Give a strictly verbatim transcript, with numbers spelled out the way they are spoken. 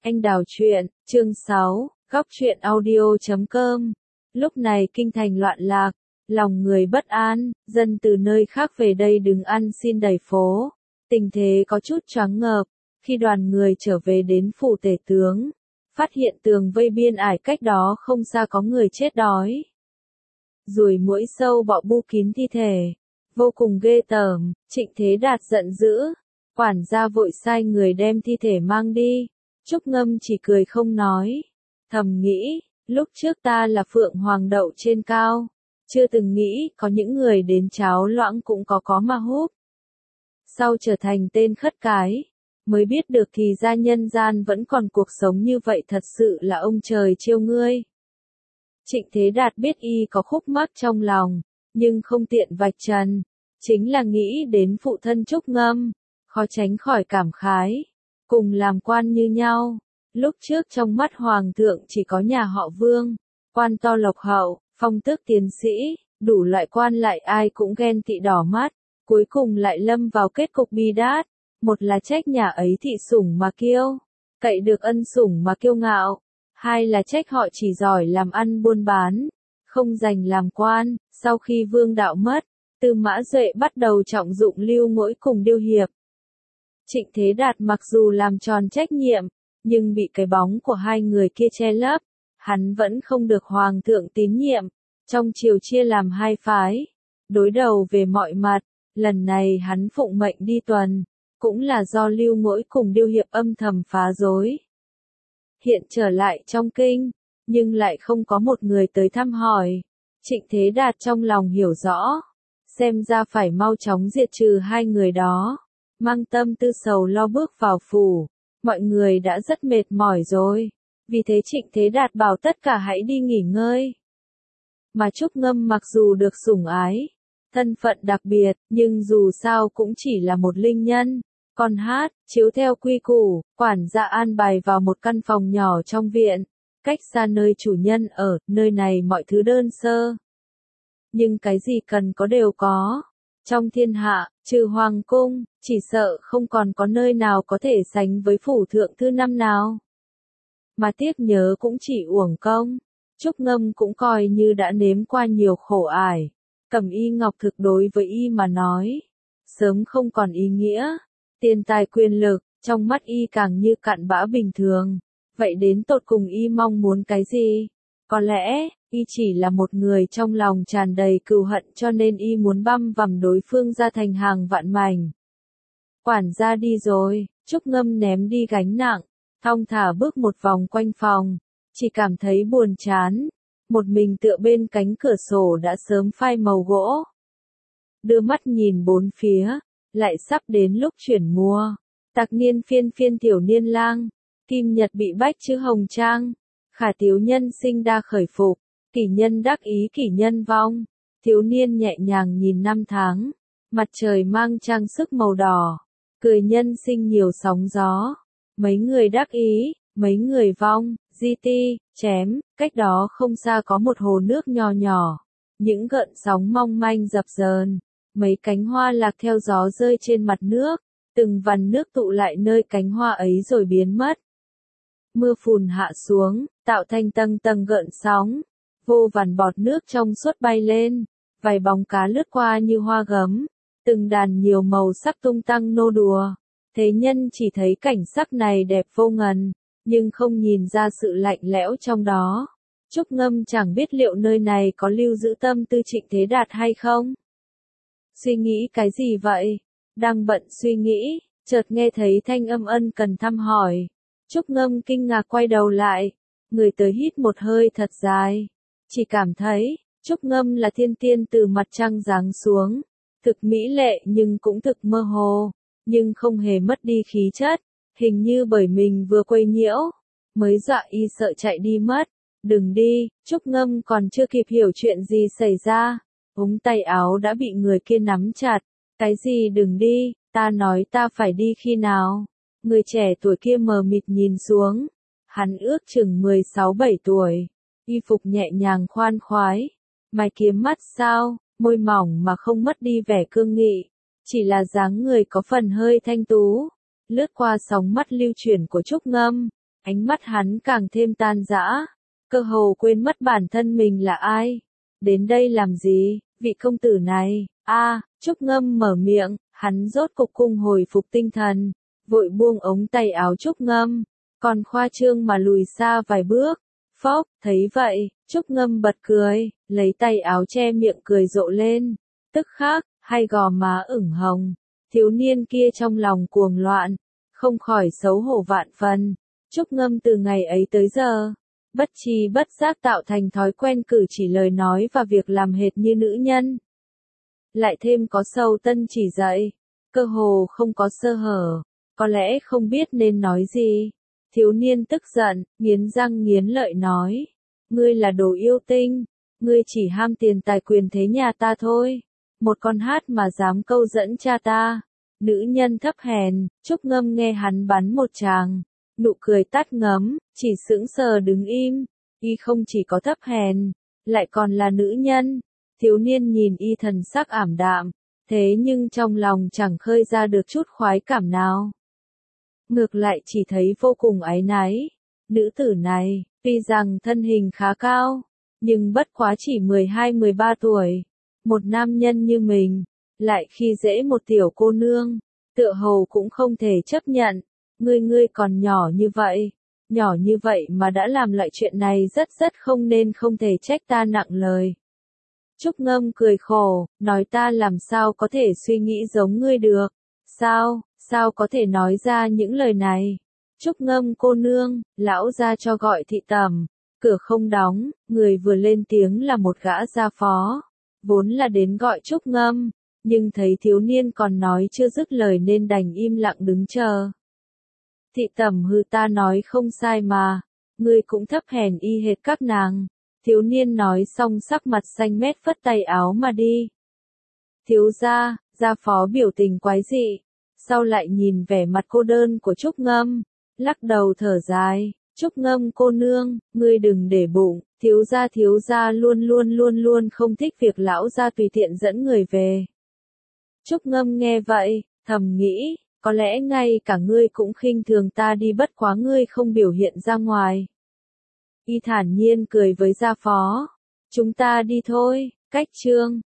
Anh đào truyện, chương sáu, góc truyện audio chấm com. Lúc này kinh thành loạn lạc, lòng người bất an, dân từ nơi khác về đây đứng ăn xin đầy phố. Tình thế có chút choáng ngợp, khi đoàn người trở về đến phủ tể tướng, phát hiện tường vây biên ải cách đó không xa có người chết đói. Ruồi muỗi sâu bọ bu kín thi thể, vô cùng ghê tởm. Trịnh Thế Đạt giận dữ, quản gia vội sai người đem thi thể mang đi. Trúc Ngâm chỉ cười không nói, thầm nghĩ, lúc trước ta là phượng hoàng đậu trên cao, chưa từng nghĩ có những người đến cháo loãng cũng có có mà húp. Sau trở thành tên khất cái, mới biết được thì ra nhân gian vẫn còn cuộc sống như vậy, thật sự là ông trời trêu ngươi. Trịnh Thế Đạt biết y có khúc mắc trong lòng, nhưng không tiện vạch trần, chính là nghĩ đến phụ thân Trúc Ngâm, khó tránh khỏi cảm khái. Cùng làm quan như nhau, lúc trước trong mắt hoàng thượng chỉ có nhà họ Vương, quan to lộc hậu, phong tước tiến sĩ, đủ loại quan lại ai cũng ghen tị đỏ mắt, cuối cùng lại lâm vào kết cục bi đát, một là trách nhà ấy thị sủng mà kiêu, cậy được ân sủng mà kiêu ngạo, hai là trách họ chỉ giỏi làm ăn buôn bán, không dành làm quan. Sau khi Vương đạo mất, Tư Mã Duệ bắt đầu trọng dụng Lưu Ngỗi cùng Điêu Hiệp. Trịnh Thế Đạt mặc dù làm tròn trách nhiệm, nhưng bị cái bóng của hai người kia che lấp, hắn vẫn không được hoàng thượng tín nhiệm. Trong triều chia làm hai phái, đối đầu về mọi mặt, lần này hắn phụng mệnh đi tuần, cũng là do Lưu Ngỗi cùng Điêu Hiệp âm thầm phá rối. Hiện trở lại trong kinh, nhưng lại không có một người tới thăm hỏi. Trịnh Thế Đạt trong lòng hiểu rõ, xem ra phải mau chóng diệt trừ hai người đó. Mang tâm tư sầu lo bước vào phủ, mọi người đã rất mệt mỏi rồi, vì thế Trịnh Thế Đạt bảo tất cả hãy đi nghỉ ngơi. Mà Trúc Ngâm mặc dù được sủng ái, thân phận đặc biệt, nhưng dù sao cũng chỉ là một linh nhân. Còn hát, chiếu theo quy củ, quản gia an bài vào một căn phòng nhỏ trong viện, cách xa nơi chủ nhân ở, nơi này mọi thứ đơn sơ. Nhưng cái gì cần có đều có. Trong thiên hạ, trừ hoàng cung, chỉ sợ không còn có nơi nào có thể sánh với phủ thượng thư năm nào. Mà tiếc nhớ cũng chỉ uổng công. Trúc Ngâm cũng coi như đã nếm qua nhiều khổ ải. Cẩm y ngọc thực đối với y mà nói, sớm không còn ý nghĩa. Tiền tài quyền lực, trong mắt y càng như cặn bã bình thường. Vậy đến tột cùng y mong muốn cái gì? Có lẽ, y chỉ là một người trong lòng tràn đầy cừu hận, cho nên y muốn băm vằm đối phương ra thành hàng vạn mảnh. Quản gia đi rồi, Trúc Ngâm ném đi gánh nặng, thong thả bước một vòng quanh phòng, chỉ cảm thấy buồn chán, một mình tựa bên cánh cửa sổ đã sớm phai màu gỗ. Đưa mắt nhìn bốn phía, lại sắp đến lúc chuyển mùa, tạc niên phiên phiên tiểu niên lang, kim nhật bị bách chữ hồng trang, khả tiếu nhân sinh đa khởi phục, kỷ nhân đắc ý kỷ nhân vong, thiếu niên nhẹ nhàng nhìn năm tháng, mặt trời mang trang sức màu đỏ, cười nhân sinh nhiều sóng gió, mấy người đắc ý, mấy người vong, di ti, chém, cách đó không xa có một hồ nước nhỏ nhỏ, những gợn sóng mong manh dập dờn, mấy cánh hoa lạc theo gió rơi trên mặt nước, từng vằn nước tụ lại nơi cánh hoa ấy rồi biến mất. Mưa phùn hạ xuống, tạo thành tầng tầng gợn sóng, vô vàn bọt nước trong suốt bay lên, vài bóng cá lướt qua như hoa gấm, từng đàn nhiều màu sắc tung tăng nô đùa. Thế nhân chỉ thấy cảnh sắc này đẹp vô ngần, nhưng không nhìn ra sự lạnh lẽo trong đó. Trúc Ngâm chẳng biết liệu nơi này có lưu giữ tâm tư Trịnh Thế Đạt hay không. Suy nghĩ cái gì vậy? Đang bận suy nghĩ, chợt nghe thấy thanh âm ân cần thăm hỏi. Trúc Ngâm kinh ngạc quay đầu lại, người tới hít một hơi thật dài. Chỉ cảm thấy, Trúc Ngâm là thiên tiên từ mặt trăng giáng xuống, thực mỹ lệ nhưng cũng thực mơ hồ, nhưng không hề mất đi khí chất, hình như bởi mình vừa quấy nhiễu, mới dọa y sợ chạy đi mất. Đừng đi, Trúc Ngâm còn chưa kịp hiểu chuyện gì xảy ra, ống tay áo đã bị người kia nắm chặt. Cái gì đừng đi, ta nói ta phải đi khi nào? Người trẻ tuổi kia mờ mịt nhìn xuống, hắn ước chừng mười sáu bảy tuổi, y phục nhẹ nhàng khoan khoái, mày kiếm mắt sao, môi mỏng mà không mất đi vẻ cương nghị, chỉ là dáng người có phần hơi thanh tú, lướt qua sóng mắt lưu chuyển của Trúc Ngâm, Ánh mắt hắn càng thêm tan rã, cơ hồ quên mất bản thân mình là ai. Đến đây làm gì, vị công tử này? A, Trúc Ngâm mở miệng, hắn rốt cục cung hồi phục tinh thần, vội buông ống tay áo Trúc Ngâm, còn khoa trương mà lùi xa vài bước. Phốc, thấy vậy, Trúc Ngâm bật cười, lấy tay áo che miệng cười rộ lên, tức khắc, hai gò má ửng hồng, thiếu niên kia trong lòng cuồng loạn, không khỏi xấu hổ vạn phần. Trúc Ngâm từ ngày ấy tới giờ, bất tri bất giác tạo thành thói quen cử chỉ lời nói và việc làm hệt như nữ nhân. Lại thêm có Sầu Tân chỉ dạy, cơ hồ không có sơ hở, có lẽ không biết nên nói gì. Thiếu niên tức giận, nghiến răng nghiến lợi nói, ngươi là đồ yêu tinh, ngươi chỉ ham tiền tài quyền thế nhà ta thôi, một con hát mà dám câu dẫn cha ta, nữ nhân thấp hèn. Trúc Ngâm nghe hắn bắn một tràng, nụ cười tắt ngấm, chỉ sững sờ đứng im, y không chỉ có thấp hèn, lại còn là nữ nhân. Thiếu niên nhìn y thần sắc ảm đạm, thế nhưng trong lòng chẳng khơi ra được chút khoái cảm nào. Ngược lại chỉ thấy vô cùng áy náy. Nữ tử này, tuy rằng thân hình khá cao, nhưng bất quá chỉ mười hai mười ba tuổi. Một nam nhân như mình, lại khi dễ một tiểu cô nương, tựa hồ cũng không thể chấp nhận. Ngươi ngươi còn nhỏ như vậy, nhỏ như vậy mà đã làm loại chuyện này rất rất không nên không thể trách ta nặng lời. Trúc Ngâm cười khổ, nói ta làm sao có thể suy nghĩ giống ngươi được, sao, sao có thể nói ra những lời này. Trúc Ngâm cô nương, lão gia cho gọi thị tẩm, cửa không đóng, người vừa lên tiếng là một gã gia phó, vốn là đến gọi Trúc Ngâm, nhưng thấy thiếu niên còn nói chưa dứt lời nên đành im lặng đứng chờ. Thị tẩm hư ta nói không sai mà, ngươi cũng thấp hèn y hệt các nàng. Thiếu niên nói xong sắc mặt xanh mét phất tay áo mà đi. Thiếu gia, gia phó biểu tình quái dị, sau lại nhìn vẻ mặt cô đơn của Trúc Ngâm, lắc đầu thở dài, Trúc Ngâm cô nương, ngươi đừng để bụng, thiếu gia thiếu gia luôn luôn luôn luôn không thích việc lão gia tùy tiện dẫn người về. Trúc Ngâm nghe vậy, thầm nghĩ, có lẽ ngay cả ngươi cũng khinh thường ta đi bất quá ngươi không biểu hiện ra ngoài. Y thản nhiên cười với gia phó, chúng ta đi thôi, cách chương.